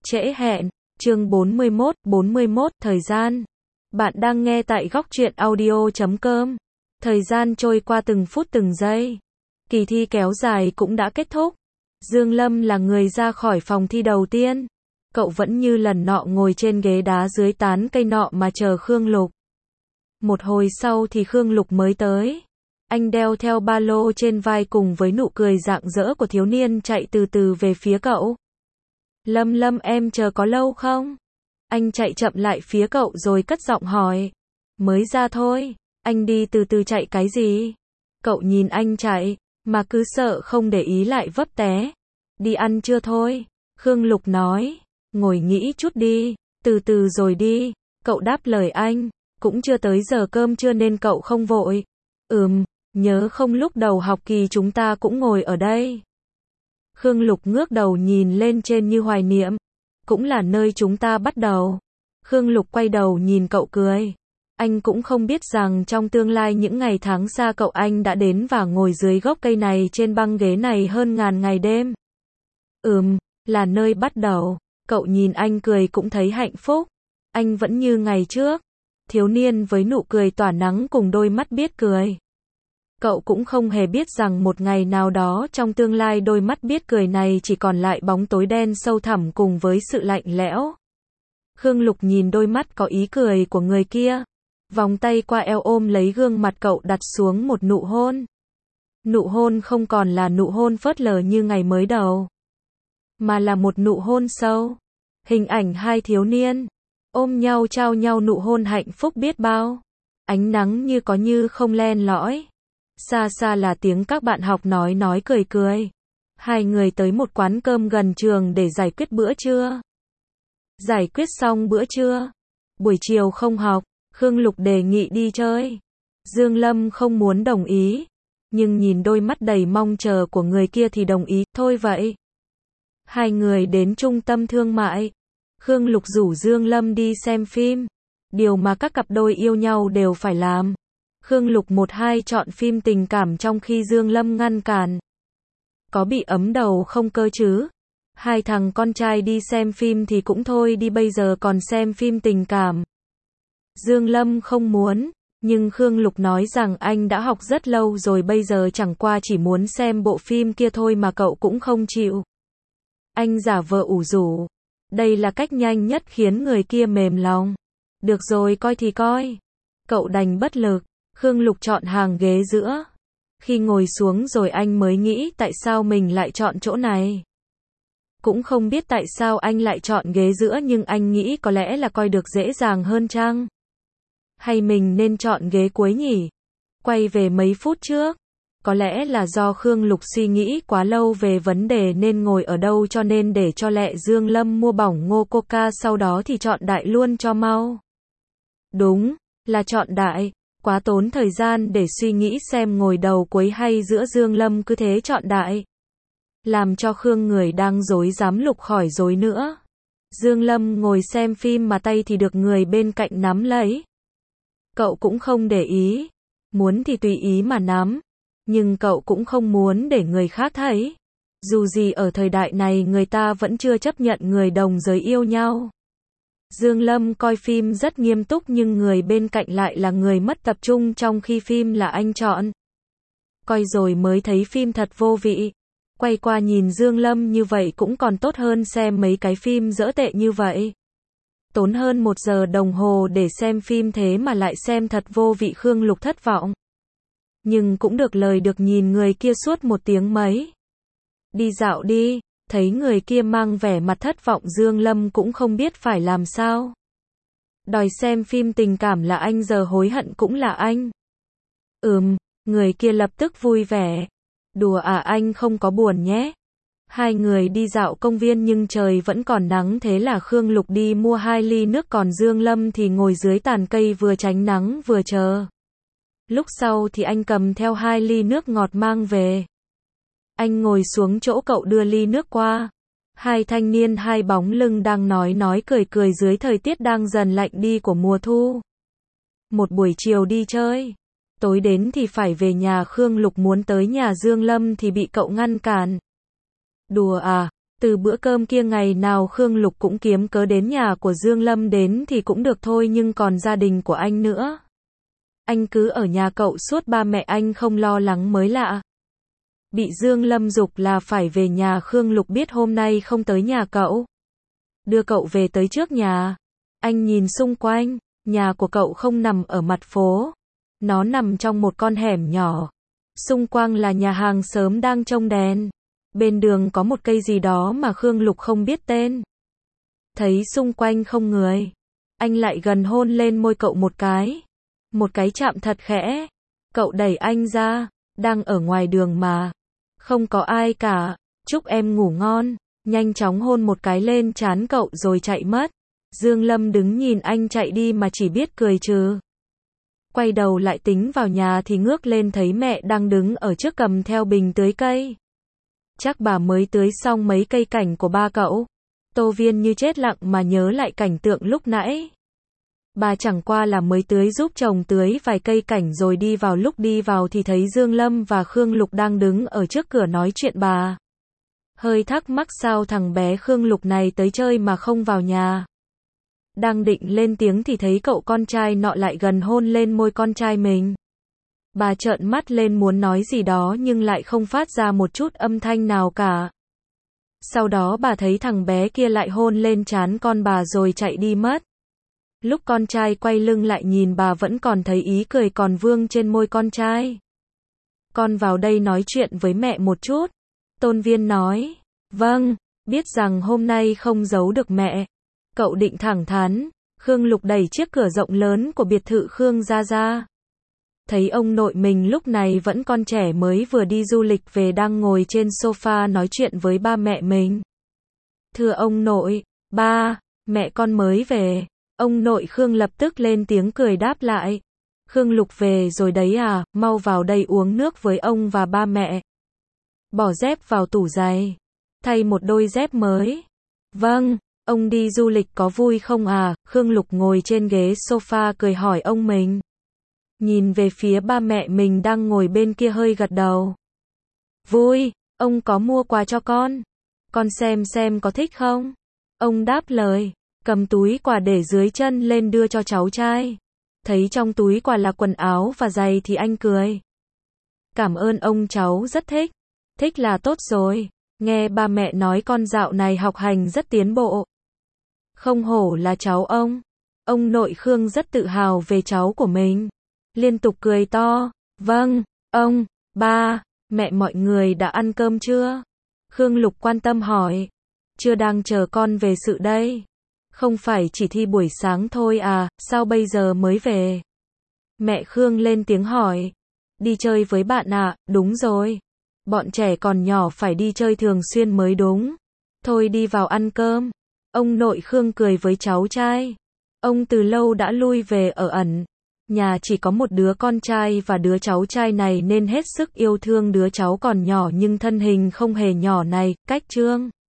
trễ hẹn. Chương 41, thời gian. Bạn đang nghe tại góc truyện audio.com. Thời gian trôi qua từng phút từng giây. Kỳ thi kéo dài cũng đã kết thúc. Dương Lâm là người ra khỏi phòng thi đầu tiên. Cậu vẫn như lần nọ ngồi trên ghế đá dưới tán cây nọ mà chờ Khương Lục. Một hồi sau thì Khương Lục mới tới. Anh đeo theo ba lô trên vai cùng với nụ cười rạng rỡ của thiếu niên chạy từ từ về phía cậu. Lâm, em chờ có lâu không? Anh chạy chậm lại phía cậu rồi cất giọng hỏi. Mới ra thôi, anh đi từ từ chạy cái gì? Cậu nhìn anh chạy, mà cứ sợ không để ý lại vấp té. Đi ăn trưa thôi, Khương Lục nói. Ngồi nghĩ chút đi, từ từ rồi đi. Cậu đáp lời anh, cũng chưa tới giờ cơm trưa nên cậu không vội. Nhớ không lúc đầu học kỳ chúng ta cũng ngồi ở đây. Khương Lục ngước đầu nhìn lên trên như hoài niệm. Cũng là nơi chúng ta bắt đầu. Khương Lục quay đầu nhìn cậu cười. Anh cũng không biết rằng trong tương lai những ngày tháng xa cậu anh đã đến và ngồi dưới gốc cây này trên băng ghế này hơn ngàn ngày đêm. Là nơi bắt đầu. Cậu nhìn anh cười cũng thấy hạnh phúc. Anh vẫn như ngày trước. Thiếu niên với nụ cười tỏa nắng cùng đôi mắt biết cười. Cậu cũng không hề biết rằng một ngày nào đó trong tương lai đôi mắt biết cười này chỉ còn lại bóng tối đen sâu thẳm cùng với sự lạnh lẽo. Khương Lục nhìn đôi mắt có ý cười của người kia. Vòng tay qua eo ôm lấy gương mặt cậu đặt xuống một nụ hôn. Nụ hôn không còn là nụ hôn phớt lờ như ngày mới đầu. Mà là một nụ hôn sâu. Hình ảnh hai thiếu niên. Ôm nhau trao nhau nụ hôn hạnh phúc biết bao. Ánh nắng như có như không len lỏi. Xa xa là tiếng các bạn học nói cười cười. Hai người tới một quán cơm gần trường để giải quyết bữa trưa. Giải quyết xong bữa trưa. Buổi chiều không học, Khương Lục đề nghị đi chơi. Dương Lâm không muốn đồng ý. Nhưng nhìn đôi mắt đầy mong chờ của người kia thì đồng ý, thôi vậy. Hai người đến trung tâm thương mại. Khương Lục rủ Dương Lâm đi xem phim. Điều mà các cặp đôi yêu nhau đều phải làm. Khương Lục một hai chọn phim tình cảm trong khi Dương Lâm ngăn cản. Có bị ấm đầu không cơ chứ? Hai thằng con trai đi xem phim thì cũng thôi đi bây giờ còn xem phim tình cảm. Dương Lâm không muốn, nhưng Khương Lục nói rằng anh đã học rất lâu rồi bây giờ chẳng qua chỉ muốn xem bộ phim kia thôi mà cậu cũng không chịu. Anh giả vờ ủ rũ. Đây là cách nhanh nhất khiến người kia mềm lòng. Được rồi coi thì coi. Cậu đành bất lực. Khương Lục chọn hàng ghế giữa. Khi ngồi xuống rồi anh mới nghĩ tại sao mình lại chọn chỗ này. Cũng không biết tại sao anh lại chọn ghế giữa nhưng anh nghĩ có lẽ là coi được dễ dàng hơn chăng? Hay mình nên chọn ghế cuối nhỉ? Quay về mấy phút trước. Có lẽ là do Khương Lục suy nghĩ quá lâu về vấn đề nên ngồi ở đâu cho nên để cho lẹ Dương Lâm mua bỏng ngô coca sau đó thì chọn đại luôn cho mau. Đúng, là chọn đại. Quá tốn thời gian để suy nghĩ xem ngồi đầu cuối hay giữa Dương Lâm cứ thế chọn đại. Làm cho Khương người đang rối rắm Lục khỏi rối nữa. Dương Lâm ngồi xem phim mà tay thì được người bên cạnh nắm lấy. Cậu cũng không để ý. Muốn thì tùy ý mà nắm. Nhưng cậu cũng không muốn để người khác thấy. Dù gì ở thời đại này người ta vẫn chưa chấp nhận người đồng giới yêu nhau. Dương Lâm coi phim rất nghiêm túc nhưng người bên cạnh lại là người mất tập trung trong khi phim là anh chọn. Coi rồi mới thấy phim thật vô vị. Quay qua nhìn Dương Lâm như vậy cũng còn tốt hơn xem mấy cái phim dở tệ như vậy. Tốn hơn 1 giờ đồng hồ để xem phim thế mà lại xem thật vô vị. Khương Lục thất vọng. Nhưng cũng được lời được nhìn người kia suốt 1 tiếng mấy. Đi dạo đi. Thấy người kia mang vẻ mặt thất vọng Dương Lâm cũng không biết phải làm sao. Đòi xem phim tình cảm là anh giờ hối hận cũng là anh. Người kia lập tức vui vẻ. Đùa à anh không có buồn nhé. Hai người đi dạo công viên nhưng trời vẫn còn nắng thế là Khương Lục đi mua 2 ly nước còn Dương Lâm thì ngồi dưới tàn cây vừa tránh nắng vừa chờ. Lúc sau thì anh cầm theo 2 ly nước ngọt mang về. Anh ngồi xuống chỗ cậu đưa ly nước qua. Hai thanh niên hai bóng lưng đang nói cười dưới thời tiết đang dần lạnh đi của mùa thu. Một buổi chiều đi chơi. Tối đến thì phải về nhà. Khương Lục muốn tới nhà Dương Lâm thì bị cậu ngăn cản. Đùa à, Từ bữa cơm kia ngày nào Khương Lục cũng kiếm cớ đến nhà của Dương Lâm đến thì cũng được thôi, nhưng còn gia đình của anh nữa. Anh cứ ở nhà cậu suốt, ba mẹ anh không lo lắng mới lạ. Bị Dương Lâm giục là phải về nhà, Khương Lục biết hôm nay không tới nhà cậu. Đưa cậu về tới trước nhà. Anh nhìn xung quanh, nhà của cậu không nằm ở mặt phố. Nó nằm trong một con hẻm nhỏ. Xung quanh là nhà hàng xóm đang trông đèn. Bên đường có một cây gì đó mà Khương Lục không biết tên. Thấy xung quanh không người, anh lại gần hôn lên môi cậu một cái. Một cái chạm thật khẽ. Cậu đẩy anh ra, đang ở ngoài đường mà. Không có ai cả. Chúc em ngủ ngon. Nhanh chóng hôn một cái lên trán cậu rồi chạy mất. Dương Lâm đứng nhìn anh chạy đi mà chỉ biết cười trừ. Quay đầu lại tính vào nhà thì ngước lên thấy mẹ đang đứng ở trước cầm theo bình tưới cây. Chắc bà mới tưới xong mấy cây cảnh của ba cậu. Tô Viên như chết lặng mà nhớ lại cảnh tượng lúc nãy. Bà chẳng qua là mới tưới giúp chồng tưới vài cây cảnh rồi đi vào, lúc đi vào thì thấy Dương Lâm và Khương Lục đang đứng ở trước cửa nói chuyện. Bà hơi thắc mắc sao thằng bé Khương Lục này tới chơi mà không vào nhà. Đang định lên tiếng thì thấy cậu con trai nọ lại gần hôn lên môi con trai mình. Bà trợn mắt lên muốn nói gì đó nhưng lại không phát ra một chút âm thanh nào cả. Sau đó bà thấy thằng bé kia lại hôn lên trán con bà rồi chạy đi mất. Lúc con trai quay lưng lại nhìn bà vẫn còn thấy ý cười còn vương trên môi con trai. Con vào đây nói chuyện với mẹ một chút. Tôn Viên nói. Vâng, biết rằng hôm nay không giấu được mẹ. Cậu định thẳng thắn. Khương Lục đẩy chiếc cửa rộng lớn của biệt thự Khương gia ra. Thấy ông nội mình lúc này vẫn còn trẻ mới vừa đi du lịch về đang ngồi trên sofa nói chuyện với ba mẹ mình. Thưa ông nội, ba, mẹ con mới về. Ông nội Khương lập tức lên tiếng cười đáp lại. Khương Lục về rồi đấy à, mau vào đây uống nước với ông và ba mẹ. Bỏ dép vào tủ giày. Thay một đôi dép mới. Vâng, ông đi du lịch có vui không à? Khương Lục ngồi trên ghế sofa cười hỏi ông mình. Nhìn về phía ba mẹ mình đang ngồi bên kia hơi gật đầu. Vui, ông có mua quà cho con. Con xem có thích không? Ông đáp lời, cầm túi quà để dưới chân lên đưa cho cháu trai. Thấy trong túi quà là quần áo và giày thì anh cười. Cảm ơn ông, cháu rất thích. Thích là tốt rồi. Nghe ba mẹ nói con dạo này học hành rất tiến bộ. Không hổ là cháu ông. Ông nội Khương rất tự hào về cháu của mình. Liên tục cười to. Vâng, ông, ba, mẹ mọi người đã ăn cơm chưa? Khương Lục quan tâm hỏi. Chưa, đang chờ con về sự đây. Không phải chỉ thi buổi sáng thôi à, sao bây giờ mới về? Mẹ Khương lên tiếng hỏi. Đi chơi với bạn à? Đúng rồi. Bọn trẻ còn nhỏ phải đi chơi thường xuyên mới đúng. Thôi đi vào ăn cơm. Ông nội Khương cười với cháu trai. Ông từ lâu đã lui về ở ẩn. Nhà chỉ có một đứa con trai và đứa cháu trai này nên hết sức yêu thương đứa cháu còn nhỏ nhưng thân hình không hề nhỏ này. Cách Trương